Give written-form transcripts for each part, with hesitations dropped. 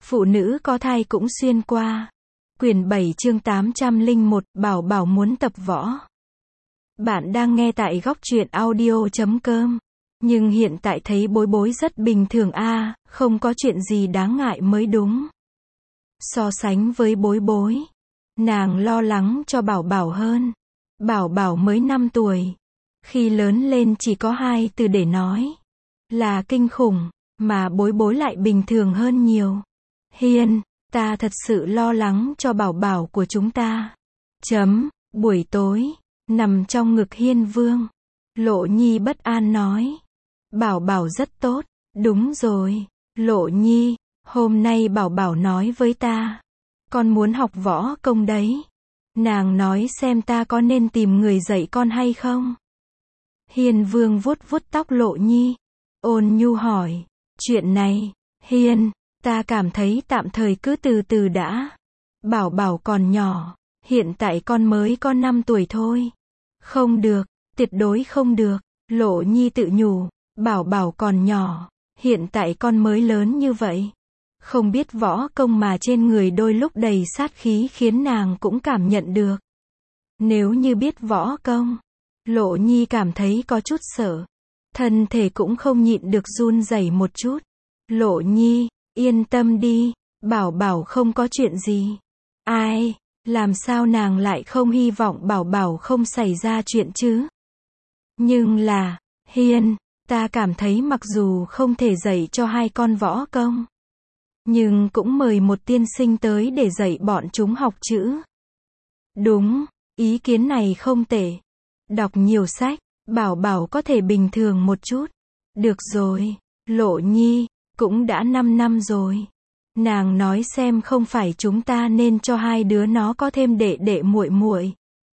Phụ nữ có thai cũng xuyên qua. Quyển 7 chương 801, Bảo Bảo muốn tập võ. Bạn đang nghe tại góc truyện audio.com. Nhưng hiện tại thấy Bối Bối rất bình thường không có chuyện gì đáng ngại mới đúng. So sánh với Bối Bối, nàng lo lắng cho Bảo Bảo hơn. Bảo Bảo mới 5 tuổi. Khi lớn lên chỉ có 2 từ để nói. Là kinh khủng, mà Bối Bối lại bình thường hơn nhiều. Hiên, ta thật sự lo lắng cho Bảo Bảo của chúng ta. Buổi tối, nằm trong ngực Hiên Vương, Lộ Nhi bất an nói. Bảo Bảo rất tốt, đúng rồi, Lộ Nhi, hôm nay Bảo Bảo nói với ta. Con muốn học võ công đấy. Nàng nói xem ta có nên tìm người dạy con hay không? Hiên Vương vuốt vuốt tóc Lộ Nhi, ôn nhu hỏi. Chuyện này, Hiên, ta cảm thấy tạm thời cứ từ từ đã. Bảo Bảo còn nhỏ, hiện tại con mới có 5 tuổi thôi. Không được, tuyệt đối không được, Lộ Nhi tự nhủ. Bảo Bảo còn nhỏ, hiện tại con mới lớn như vậy. Không biết võ công mà trên người đôi lúc đầy sát khí khiến nàng cũng cảm nhận được. Nếu như biết võ công, Lộ Nhi cảm thấy có chút sợ. Thân thể cũng không nhịn được run rẩy một chút. Lộ Nhi, yên tâm đi, Bảo Bảo không có chuyện gì. Ai, làm sao nàng lại không hy vọng Bảo Bảo không xảy ra chuyện chứ? Nhưng là, Hiên, ta cảm thấy mặc dù không thể dạy cho hai con võ công, nhưng cũng mời một tiên sinh tới để dạy bọn chúng học chữ. Đúng, ý kiến này không tệ. Đọc nhiều sách, Bảo Bảo có thể bình thường một chút. Được rồi, Lộ Nhi, cũng đã 5 năm rồi. Nàng nói xem không phải chúng ta nên cho hai đứa nó có thêm đệ đệ muội muội.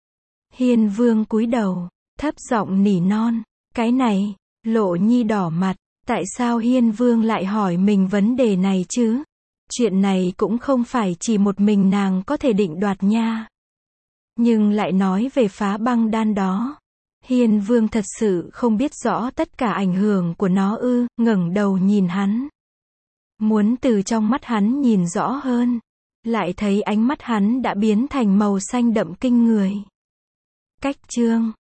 Hiên Vương cúi đầu, thấp giọng nỉ non. Cái này, Lộ Nhi đỏ mặt. Tại sao Hiên Vương lại hỏi mình vấn đề này chứ? Chuyện này cũng không phải chỉ một mình nàng có thể định đoạt nha. Nhưng lại nói về phá băng đan đó. Hiên Vương thật sự không biết rõ tất cả ảnh hưởng của nó ư? Ngẩng đầu nhìn hắn. Muốn từ trong mắt hắn nhìn rõ hơn. Lại thấy ánh mắt hắn đã biến thành màu xanh đậm kinh người. Cách chương